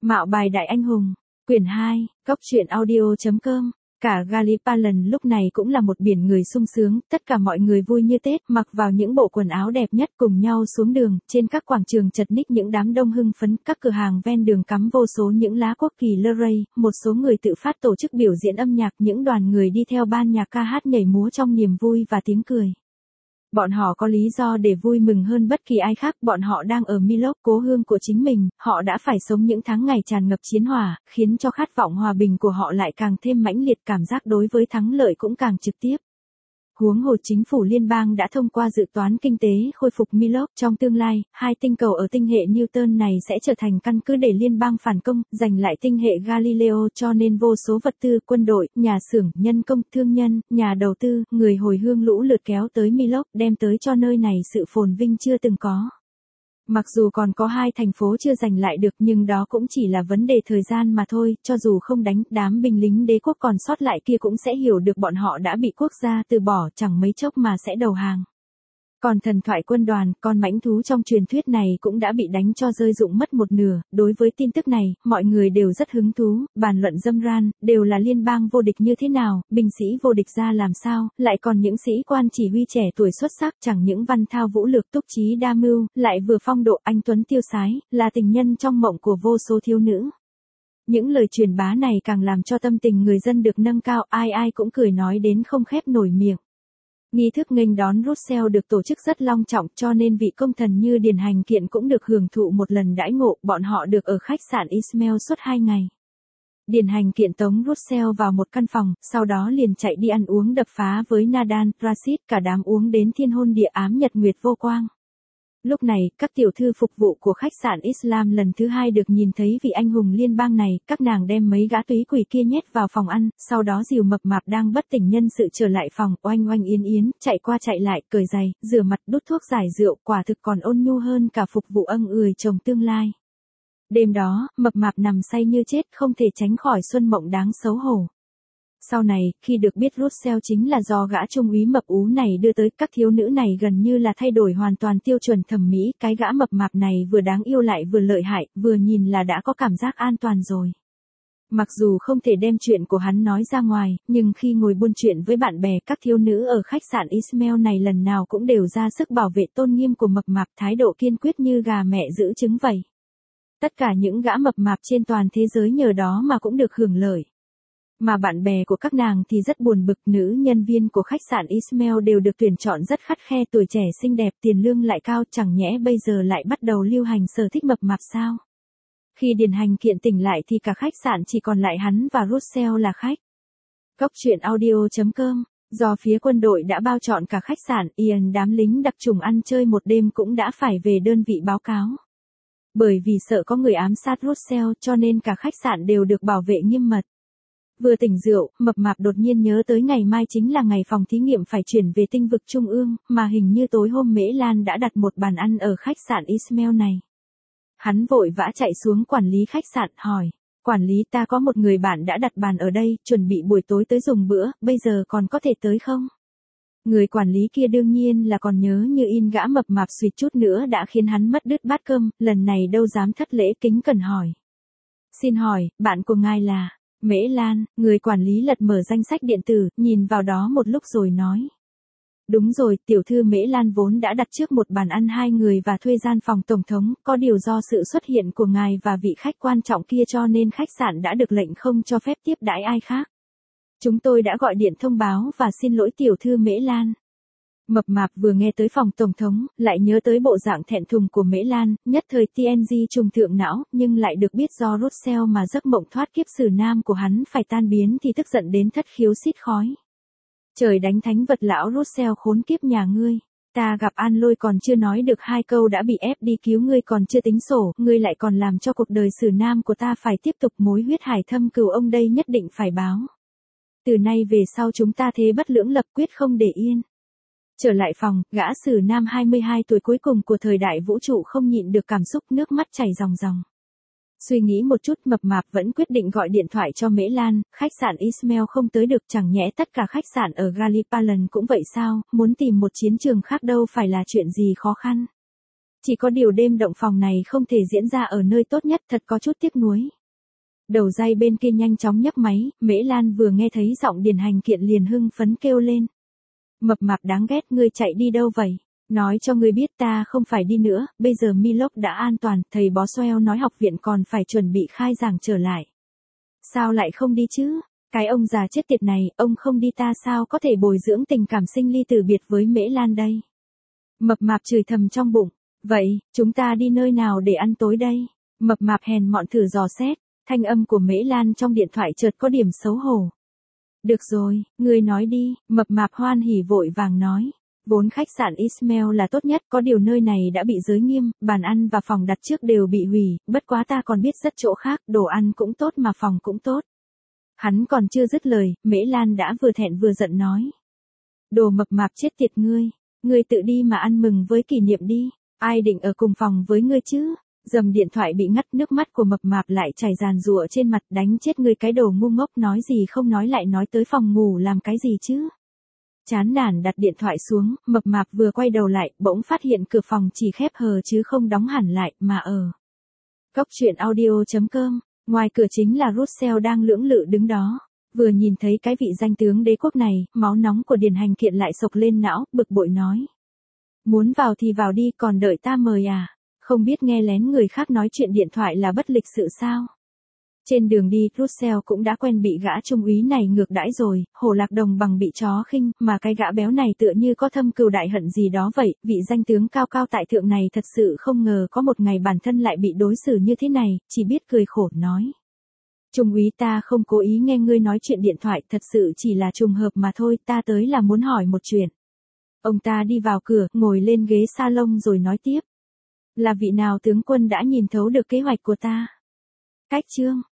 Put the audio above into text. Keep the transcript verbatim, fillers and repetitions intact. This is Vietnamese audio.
Mạo bài đại anh hùng, quyển hai, cốc truyện audio chấm com. Cả Gallipoli lúc này cũng là một biển người sung sướng, tất cả mọi người vui như Tết, mặc vào những bộ quần áo đẹp nhất cùng nhau xuống đường, trên các quảng trường chật ních những đám đông hưng phấn, các cửa hàng ven đường cắm vô số những lá quốc kỳ lơ rây, một số người tự phát tổ chức biểu diễn âm nhạc, những đoàn người đi theo ban nhạc ca hát nhảy múa trong niềm vui và tiếng cười. Bọn họ có lý do để vui mừng hơn bất kỳ ai khác, bọn họ đang ở Milok, cố hương của chính mình, họ đã phải sống những tháng ngày tràn ngập chiến hỏa, khiến cho khát vọng hòa bình của họ lại càng thêm mãnh liệt, cảm giác đối với thắng lợi cũng càng trực tiếp. Huống hồ chính phủ liên bang đã thông qua dự toán kinh tế khôi phục Milok, trong tương lai, hai tinh cầu ở tinh hệ Newton này sẽ trở thành căn cứ để liên bang phản công, giành lại tinh hệ Galileo, cho nên vô số vật tư, quân đội, nhà xưởng, nhân công, thương nhân, nhà đầu tư, người hồi hương lũ lượt kéo tới Milok, đem tới cho nơi này sự phồn vinh chưa từng có. Mặc dù còn có hai thành phố chưa giành lại được, nhưng đó cũng chỉ là vấn đề thời gian mà thôi, cho dù không đánh, đám binh lính đế quốc còn sót lại kia cũng sẽ hiểu được bọn họ đã bị quốc gia từ bỏ, chẳng mấy chốc mà sẽ đầu hàng. Còn thần thoại quân đoàn, con mãnh thú trong truyền thuyết này cũng đã bị đánh cho rơi rụng mất một nửa. Đối với tin tức này, mọi người đều rất hứng thú, bàn luận râm ran, đều là liên bang vô địch như thế nào, binh sĩ vô địch ra làm sao, lại còn những sĩ quan chỉ huy trẻ tuổi xuất sắc, chẳng những văn thao vũ lược, túc trí đa mưu, lại vừa phong độ anh tuấn tiêu sái, là tình nhân trong mộng của vô số thiếu nữ. Những lời truyền bá này càng làm cho tâm tình người dân được nâng cao, ai ai cũng cười nói đến không khép nổi miệng. Nghi thức nghênh đón Russell được tổ chức rất long trọng, cho nên vị công thần như Điền Hành Kiện cũng được hưởng thụ một lần đãi ngộ, bọn họ được ở khách sạn Ismail suốt hai ngày. Điền Hành Kiện tống Russell vào một căn phòng, sau đó liền chạy đi ăn uống đập phá với Nadan, Rashid, cả đám uống đến thiên hôn địa ám nhật nguyệt vô quang. Lúc này, các tiểu thư phục vụ của khách sạn Islam lần thứ hai được nhìn thấy vị anh hùng liên bang này, các nàng đem mấy gã túy quỷ kia nhét vào phòng ăn, sau đó dìu mập mạp đang bất tỉnh nhân sự trở lại phòng, oanh oanh yến yến, chạy qua chạy lại, cởi giày, rửa mặt, đút thuốc giải rượu, quả thực còn ôn nhu hơn cả phục vụ ân ười chồng tương lai. Đêm đó, mập mạp nằm say như chết, không thể tránh khỏi xuân mộng đáng xấu hổ. Sau này, khi được biết Russell chính là do gã trung úy mập ú này đưa tới, các thiếu nữ này gần như là thay đổi hoàn toàn tiêu chuẩn thẩm mỹ, cái gã mập mạp này vừa đáng yêu lại vừa lợi hại, vừa nhìn là đã có cảm giác an toàn rồi. Mặc dù không thể đem chuyện của hắn nói ra ngoài, nhưng khi ngồi buôn chuyện với bạn bè, các thiếu nữ ở khách sạn Ismail này lần nào cũng đều ra sức bảo vệ tôn nghiêm của mập mạp, thái độ kiên quyết như gà mẹ giữ trứng vậy. Tất cả những gã mập mạp trên toàn thế giới nhờ đó mà cũng được hưởng lợi. Mà bạn bè của các nàng thì rất buồn bực, nữ nhân viên của khách sạn Ismail đều được tuyển chọn rất khắt khe, tuổi trẻ xinh đẹp, tiền lương lại cao, chẳng nhẽ bây giờ lại bắt đầu lưu hành sở thích mập mạp sao? Khi Điền Hành Kiện tỉnh lại thì cả khách sạn chỉ còn lại hắn và Russell là khách. Cốc truyện audio chấm com. Do phía quân đội đã bao trọn cả khách sạn, Ian đám lính đặc chủng ăn chơi một đêm cũng đã phải về đơn vị báo cáo. Bởi vì sợ có người ám sát Russell cho nên cả khách sạn đều được bảo vệ nghiêm mật. Vừa tỉnh rượu, mập mạp đột nhiên nhớ tới ngày mai chính là ngày phòng thí nghiệm phải chuyển về tinh vực trung ương, mà hình như tối hôm Mễ Lan đã đặt một bàn ăn ở khách sạn Ismail này. Hắn vội vã chạy xuống quản lý khách sạn, hỏi, quản lý, ta có một người bạn đã đặt bàn ở đây, chuẩn bị buổi tối tới dùng bữa, bây giờ còn có thể tới không? Người quản lý kia đương nhiên là còn nhớ như in, gã mập mạp suýt chút nữa đã khiến hắn mất đứt bát cơm, lần này đâu dám thất lễ, kính cẩn hỏi. Xin hỏi, bạn của ngài là... Mễ Lan, người quản lý lật mở danh sách điện tử, nhìn vào đó một lúc rồi nói. Đúng rồi, tiểu thư Mễ Lan vốn đã đặt trước một bàn ăn hai người và thuê gian phòng tổng thống, có điều do sự xuất hiện của ngài và vị khách quan trọng kia cho nên khách sạn đã được lệnh không cho phép tiếp đãi ai khác. Chúng tôi đã gọi điện thông báo và xin lỗi tiểu thư Mễ Lan. Mập mạp vừa nghe tới phòng tổng thống, lại nhớ tới bộ dạng thẹn thùng của Mễ Lan, nhất thời tê en giê trùng thượng não, nhưng lại được biết do Russell mà giấc mộng thoát kiếp sử nam của hắn phải tan biến thì tức giận đến thất khiếu xít khói. Trời đánh thánh vật, lão Russell khốn kiếp nhà ngươi. Ta gặp An Lôi còn chưa nói được hai câu đã bị ép đi cứu ngươi, còn chưa tính sổ, ngươi lại còn làm cho cuộc đời sử nam của ta phải tiếp tục mối huyết hải thâm cừu, ông đây nhất định phải báo. Từ nay về sau chúng ta thế bất lưỡng lập, quyết không để yên. Trở lại phòng, gã sử nam hai mươi hai tuổi cuối cùng của thời đại vũ trụ không nhịn được cảm xúc, nước mắt chảy ròng ròng. Suy nghĩ một chút, mập mạp vẫn quyết định gọi điện thoại cho Mễ Lan, khách sạn Ismail không tới được, chẳng nhẽ tất cả khách sạn ở Gallipoli cũng vậy sao, muốn tìm một chiến trường khác đâu phải là chuyện gì khó khăn. Chỉ có điều đêm động phòng này không thể diễn ra ở nơi tốt nhất, thật có chút tiếc nuối. Đầu dây bên kia nhanh chóng nhấc máy, Mễ Lan vừa nghe thấy giọng Điền Hành Kiện liền hưng phấn kêu lên. Mập mạp đáng ghét, ngươi chạy đi đâu vậy? Nói cho ngươi biết ta không phải đi nữa, bây giờ Milok đã an toàn, thầy Boswell nói học viện còn phải chuẩn bị khai giảng trở lại. Sao lại không đi chứ? Cái ông già chết tiệt này, ông không đi ta sao có thể bồi dưỡng tình cảm sinh ly từ biệt với Mễ Lan đây? Mập mạp chửi thầm trong bụng. Vậy, chúng ta đi nơi nào để ăn tối đây? Mập mạp hèn mọn thử dò xét, thanh âm của Mễ Lan trong điện thoại chợt có điểm xấu hổ. Được rồi, ngươi nói đi, mập mạp hoan hỉ vội vàng nói. Vốn khách sạn Ismail là tốt nhất, có điều nơi này đã bị giới nghiêm, bàn ăn và phòng đặt trước đều bị hủy, bất quá ta còn biết rất chỗ khác, đồ ăn cũng tốt mà phòng cũng tốt. Hắn còn chưa dứt lời, Mễ Lan đã vừa thẹn vừa giận nói. Đồ mập mạp chết tiệt ngươi, ngươi tự đi mà ăn mừng với kỷ niệm đi, ai định ở cùng phòng với ngươi chứ? Dầm điện thoại bị ngắt, nước mắt của mập mạp lại chảy ràn rụa trên mặt, đánh chết ngươi cái đồ ngu ngốc, nói gì không nói lại nói tới phòng ngủ làm cái gì chứ? Chán nản đặt điện thoại xuống, mập mạp vừa quay đầu lại, bỗng phát hiện cửa phòng chỉ khép hờ chứ không đóng hẳn lại, mà ở Cóc truyện audio chấm com, ngoài cửa chính là Russell đang lưỡng lự đứng đó. Vừa nhìn thấy cái vị danh tướng đế quốc này, máu nóng của Điền Hành Kiện lại sộc lên não, bực bội nói. Muốn vào thì vào đi, còn đợi ta mời à? Không biết nghe lén người khác nói chuyện điện thoại là bất lịch sự sao? Trên đường đi, Russell cũng đã quen bị gã trung úy này ngược đãi rồi, hổ lạc đồng bằng bị chó khinh, mà cái gã béo này tựa như có thâm cừu đại hận gì đó vậy, vị danh tướng cao cao tại thượng này thật sự không ngờ có một ngày bản thân lại bị đối xử như thế này, chỉ biết cười khổ nói. Trung úy, ta không cố ý nghe ngươi nói chuyện điện thoại, thật sự chỉ là trùng hợp mà thôi, ta tới là muốn hỏi một chuyện. Ông ta đi vào cửa, ngồi lên ghế salon rồi nói tiếp. Là vị nào tướng quân đã nhìn thấu được kế hoạch của ta? Cách chương